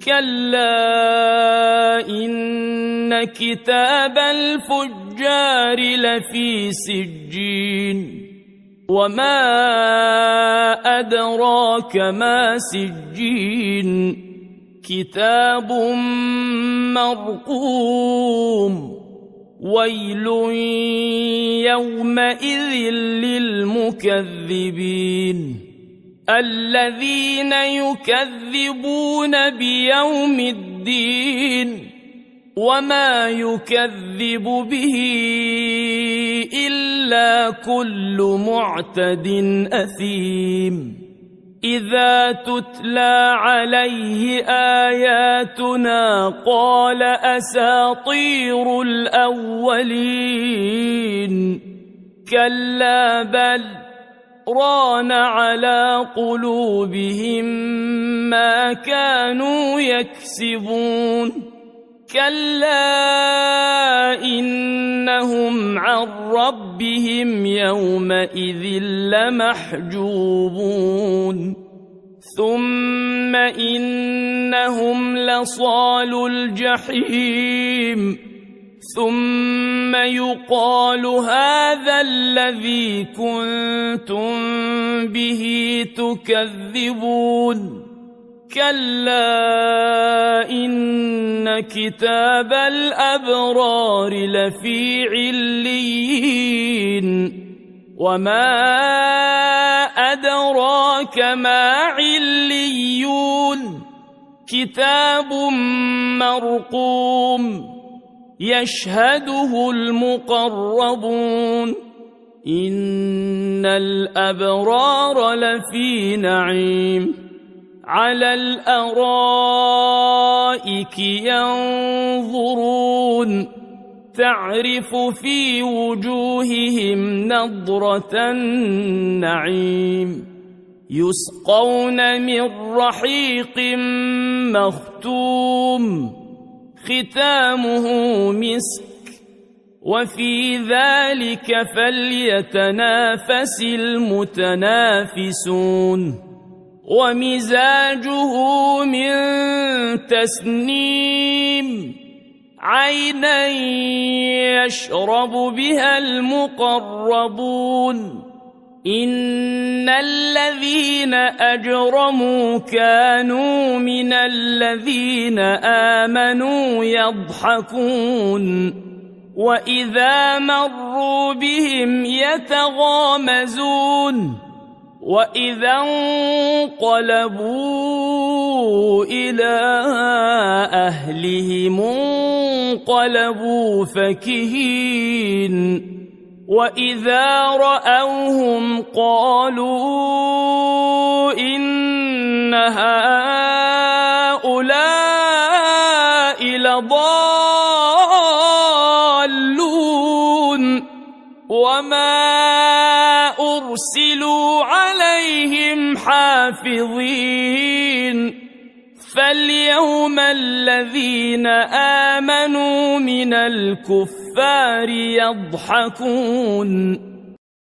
كلا إن كتاب الفجار لفي سجين وما أدراك ما سجين كتاب مرقوم ويل يومئذ للمكذبين الذين يكذبون بيوم الدين وما يكذب به إلا كل معتد أثيم إذا تتلى عليه آياتنا قال أساطير الأولين كلا بل ران على قلوبهم ما كانوا يكسبون كلا إنهم عن ربهم يومئذ لمحجوبون ثم إنهم لصالو الجحيم ثم يقال هذا الذي كنتم به تكذبون كلا إن كتاب الأبرار لفي عليين وما أدراك ما عليون كتاب مرقوم يشهده المقربون إن الأبرار لفي نعيم على الأرائك ينظرون تعرف في وجوههم نضرة النعيم يسقون من رحيق مختوم ختامه مسك وفي ذلك فليتنافس المتنافسون ومزاجه من تسنيم عينا يشرب بها المقربون إن الذين أجرموا كانوا من الذين آمنوا يضحكون وإذا مروا بهم يتغامزون وإذا انقلبوا إلى أهلهم انقلبوا فكهين وإذا رأوهم قالوا إن هؤلاء لضالون وما أرسلوا عليهم حافظين فاليوم الذين آمنوا من الكفار يضحكون